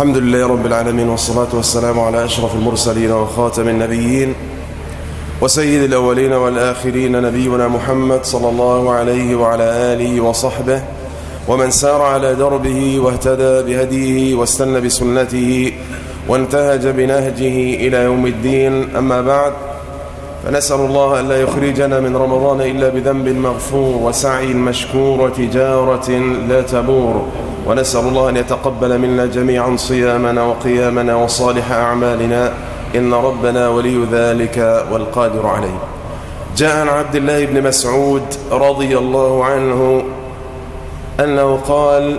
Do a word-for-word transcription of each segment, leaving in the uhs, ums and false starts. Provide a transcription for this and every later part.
الحمد لله رب العالمين، والصلاة والسلام على أشرف المرسلين وخاتم النبيين وسيد الأولين والآخرين، نبينا محمد صلى الله عليه وعلى آله وصحبه ومن سار على دربه واهتدى بهديه واستنى بسنته وانتهج بنهجه إلى يوم الدين. أما بعد، فنسأل الله أن لا يخرجنا من رمضان إلا بذنب مغفور وسعي مشكور وتجارة لا تبور، ونسأل الله أن يتقبل منا جميعا صيامنا وقيامنا وصالح أعمالنا، إن ربنا ولي ذلك والقادر عليه. جاء عن عبد الله بن مسعود رضي الله عنه أنه قال: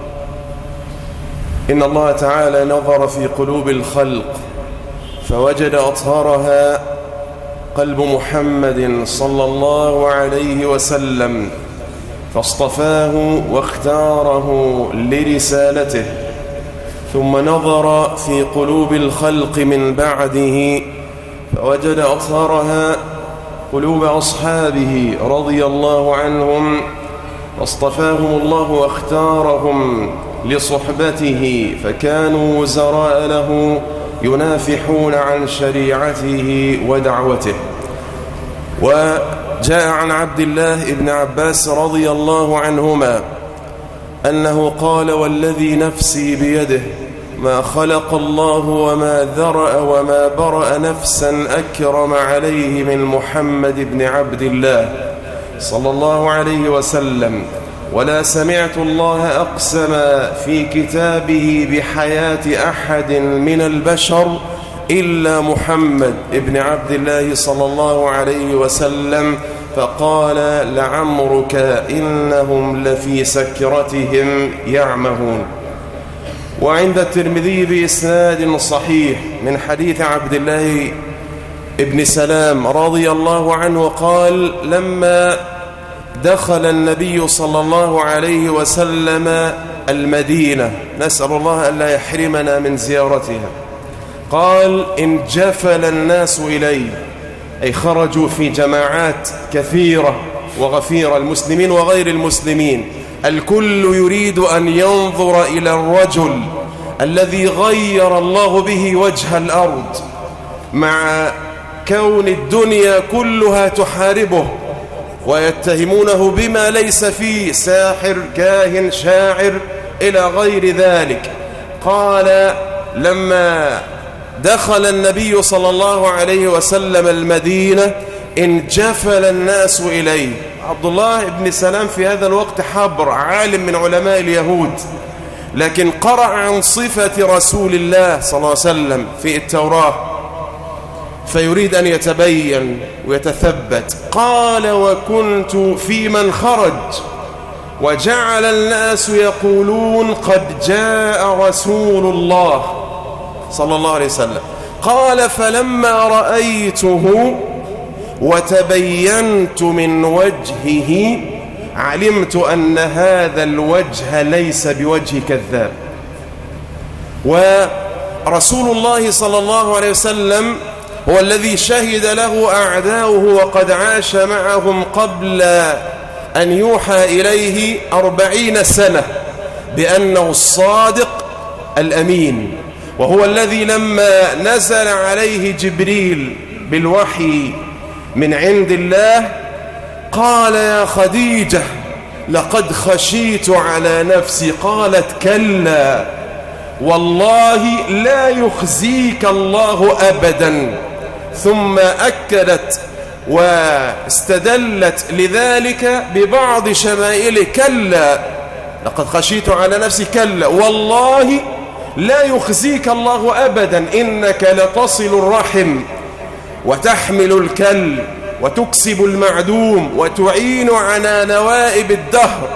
إن الله تعالى نظر في قلوب الخلق فوجد أطهرها قلب محمد صلى الله عليه وسلم، فاصطفاه واختاره لرسالته. ثم نظر في قلوب الخلق من بعده فوجد أطهرها قلوب أصحابه رضي الله عنهم، فاصطفاهم الله واختارهم لصحبته، فكانوا وزراء له ينافحون عن شريعته ودعوته. وجاء عن عبد الله بن عباس رضي الله عنهما أنه قال: والذي نفسي بيده ما خلق الله وما ذرأ وما برأ نفسا أكرم عليه من محمد بن عبد الله صلى الله عليه وسلم، ولا سمعت الله أقسم في كتابه بحياة أحد من البشر إلا محمد بن عبد الله صلى الله عليه وسلم، فقال: لعمرك إنهم لفي سكرتهم يعمهون. وعند الترمذي بإسناد صحيح من حديث عبد الله بن سلام رضي الله عنه قال: لما دخل النبي صلى الله عليه وسلم المدينة، نسأل الله أن لا يحرمنا من زيارتها، قال: انجفل الناس إليه، أي خرجوا في جماعات كثيرة وغفيرة، المسلمين وغير المسلمين، الكل يريد أن ينظر إلى الرجل الذي غير الله به وجه الأرض، مع كون الدنيا كلها تحاربه ويتهمونه بما ليس فيه، ساحر كاهن شاعر إلى غير ذلك. قال: لما دخل النبي صلى الله عليه وسلم المدينة انجفل الناس إليه. عبد الله بن سلام في هذا الوقت حبر، عالم من علماء اليهود، لكن قرأ عن صفة رسول الله صلى الله عليه وسلم في التوراة، فيريد أن يتبين ويتثبت. قال: وكنت في من خرج وجعل الناس يقولون قد جاء رسول الله صلى الله عليه وسلم. قال: فلما رأيته وتبينت من وجهه علمت أن هذا الوجه ليس بوجه كذاب. ورسول الله صلى الله عليه وسلم هو الذي شهد له أعداؤه وقد عاش معهم قبل أن يوحى إليه أربعين سنة بأنه الصادق الأمين، وهو الذي لما نزل عليه جبريل بالوحي من عند الله قال: يا خديجة لقد خشيت على نفسي، قالت: كلا والله لا يخزيك الله أبدا. ثم أكدت واستدلت لذلك ببعض شمائله: كلا لقد خشيت على نفسي، كلا والله لا يخزيك الله أبدا، إنك لتصل الرحم وتحمل الكل وتكسب المعدوم وتعين على نوائب الدهر.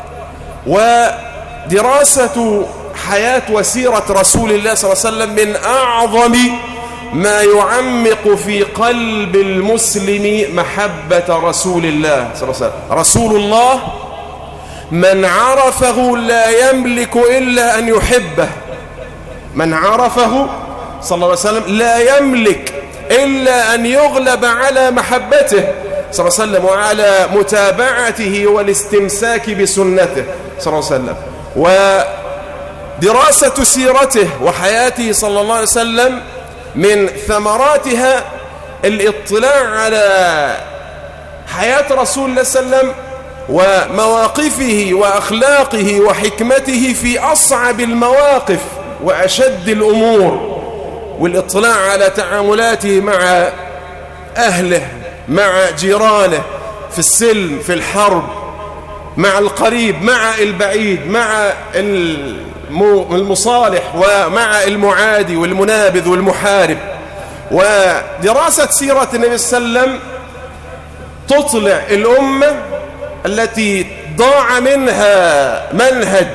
ودراسة حياة وسيرة رسول الله صلى الله عليه وسلم من أعظم ما يعمق في قلب المسلم محبة رسول الله صلى الله عليه وسلم. رسول الله من عرفه لا يملك إلا أن يحبه، من عرفه صلى الله عليه وسلم لا يملك إلا أن يغلب على محبته صلى الله عليه وسلم وعلى متابعته والاستمساك بسنته صلى الله عليه وسلم. دراسة سيرته وحياته صلى الله عليه وسلم من ثمراتها الاطلاع على حياة رسول الله صلى الله عليه وسلم ومواقفه وأخلاقه وحكمته في أصعب المواقف وأشد الأمور، والاطلاع على تعاملاته مع أهله، مع جيرانه، في السلم، في الحرب، مع القريب، مع البعيد، مع المصالح ومع المعادي والمنابذ والمحارب. ودراسة سيرة النبي صلى الله عليه وسلم تطلع الأمة التي ضاع منها منهج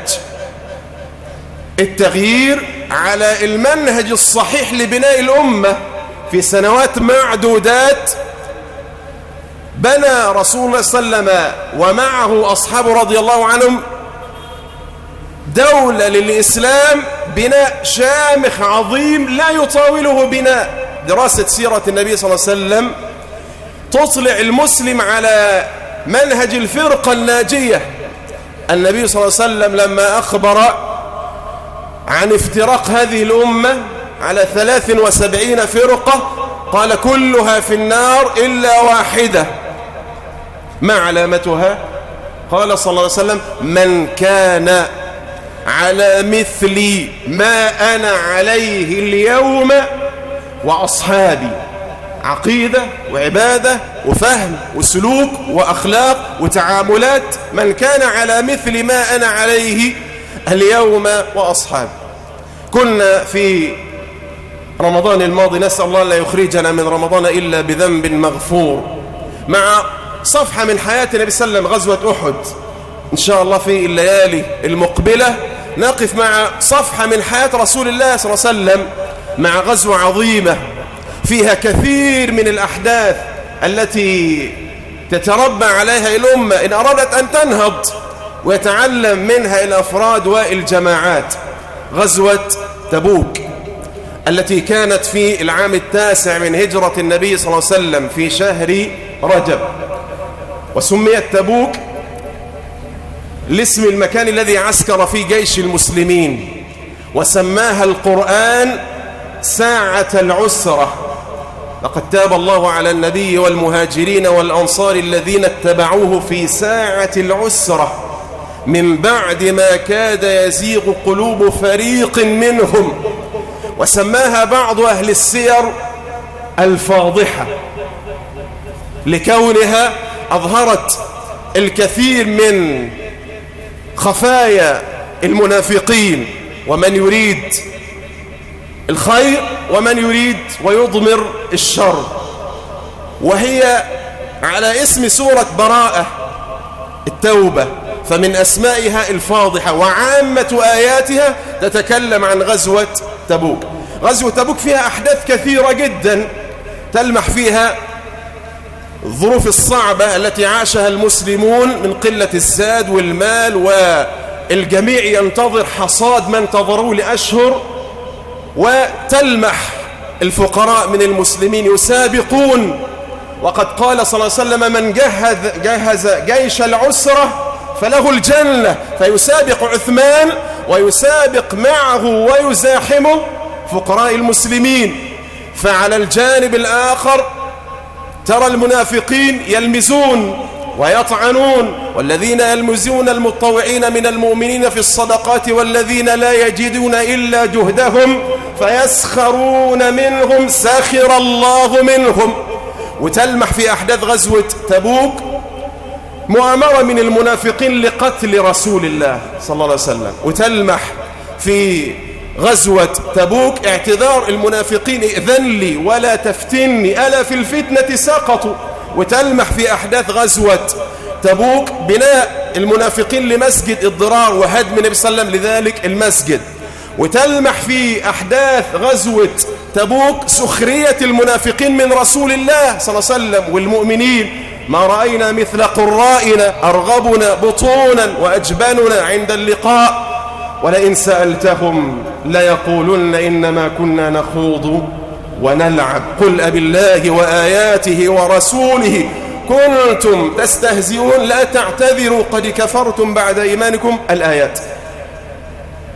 التغيير على المنهج الصحيح لبناء الأمة في سنوات معدودات. بنى رسول الله صلى الله عليه وسلم ومعه أصحابه رضي الله عنهم دولة للإسلام بناء شامخ عظيم لا يطاوله بناء. دراسة سيرة النبي صلى الله عليه وسلم تطلع المسلم على منهج الفرقة الناجية. النبي صلى الله عليه وسلم لما أخبر عن افتراق هذه الأمة على ثلاث وسبعين فرقة قال كلها في النار إلا واحدة. ما علامتها؟ قال صلى الله عليه وسلم من كان على مثل ما أنا عليه اليوم وأصحابي، عقيدة وعبادة وفهم وسلوك وأخلاق وتعاملات، من كان على مثل ما أنا عليه اليوم وأصحابي. كنا في رمضان الماضي، نسأل الله لا يخرجنا من رمضان إلا بذنب مغفور، مع صفحة من حياة النبي صلى الله عليه وسلم، غزوة أحد. إن شاء الله في الليالي المقبلة نقف مع صفحة من حياة رسول الله صلى الله عليه وسلم مع غزوة عظيمة فيها كثير من الأحداث التي تتربى عليها الأمة إن أرادت أن تنهض ويتعلم منها الأفراد والجماعات. غزوة تبوك التي كانت في العام التاسع من هجرة النبي صلى الله عليه وسلم في شهر رجب، وسميت تبوك لاسم المكان الذي عسكر فيه جيش المسلمين، وسماها القرآن ساعة العسرة. لقد تاب الله على النبي والمهاجرين والأنصار الذين اتبعوه في ساعة العسرة من بعد ما كاد يزيغ قلوب فريق منهم. وسماها بعض أهل السير الفاضحة لكونها أظهرت الكثير من خفايا المنافقين ومن يريد الخير ومن يريد ويضمر الشر. وهي على اسم سورة براءة التوبة، فمن أسمائها الفاضحة، وعامة آياتها تتكلم عن غزوة تبوك. غزوة تبوك فيها أحداث كثيرة جدا تلمح فيها الظروف الصعبة التي عاشها المسلمون من قلة الزاد والمال، والجميع ينتظر حصاد ما انتظروه لأشهر، وتلمح الفقراء من المسلمين يسابقون. وقد قال صلى الله عليه وسلم من جهز, جهز جيش العسرة فله الجنة، فيسابق عثمان ويسابق معه ويزاحمه فقراء المسلمين. فعلى الجانب الآخر ترى المنافقين يلمزون ويطعنون، والذين يلمزون المتطوعين من المؤمنين في الصدقات والذين لا يجدون إلا جهدهم فيسخرون منهم سخر الله منهم. وتلمح في أحداث غزوة تبوك مؤامرة من المنافقين لقتل رسول الله صلى الله عليه وسلم. وتلمح في غزوة تبوك اعتذار المنافقين ائذن لي ولا تفتني ألا في الفتنة سقطوا. وتلمح في أحداث غزوة تبوك بناء المنافقين لمسجد الضرار وهدم النبي صلى الله عليه وسلم لذلك المسجد. وتلمح في أحداث غزوة تبوك سخرية المنافقين من رسول الله صلى الله عليه وسلم والمؤمنين. ما رأينا مثل قرائنا أرغبنا بطونا وأجبننا عند اللقاء، ولئن سألتهم ليقولن إنما كنا نخوض ونلعب قل أبالله وآياته ورسوله كنتم تستهزئون لا تعتذروا قد كفرتم بعد إيمانكم. الآيات.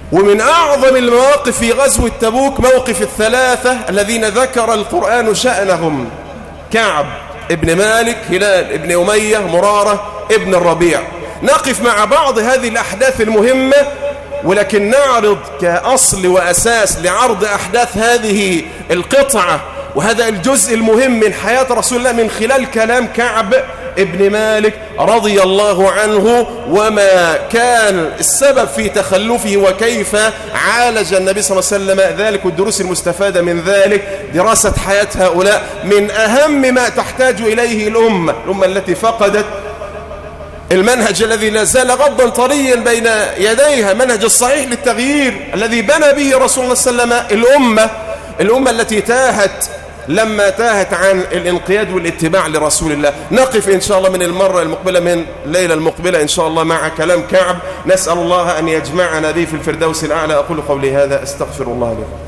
ومن أعظم المواقف في غزوة تبوك موقف الثلاثة الذين ذكر القرآن شأنهم: كعب ابن مالك، هلال ابن أمية، مرارة ابن الربيع. نقف مع بعض هذه الأحداث المهمة، ولكن نعرض كأصل وأساس لعرض أحداث هذه القطعة وهذا الجزء المهم من حياة رسول الله من خلال كلام كعب ابن مالك رضي الله عنه، وما كان السبب في تخلفه وكيف عالج النبي صلى الله عليه وسلم ذلك، والدروس المستفادة من ذلك. دراسة حياة هؤلاء من أهم ما تحتاج إليه الأمة الأمة التي فقدت المنهج الذي لا زال غضا طريا بين يديها، منهج الصحيح للتغيير الذي بنى به رسول الله صلى الله عليه وسلم الأمة الأمة التي تاهت لما تاهت عن الانقياد والاتباع لرسول الله. نقف إن شاء الله من المرة المقبلة من الليلة المقبلة إن شاء الله مع كلام كعب، نسأل الله أن يجمعنا به في الفردوس الأعلى. أقول قولي هذا، أستغفر الله لي.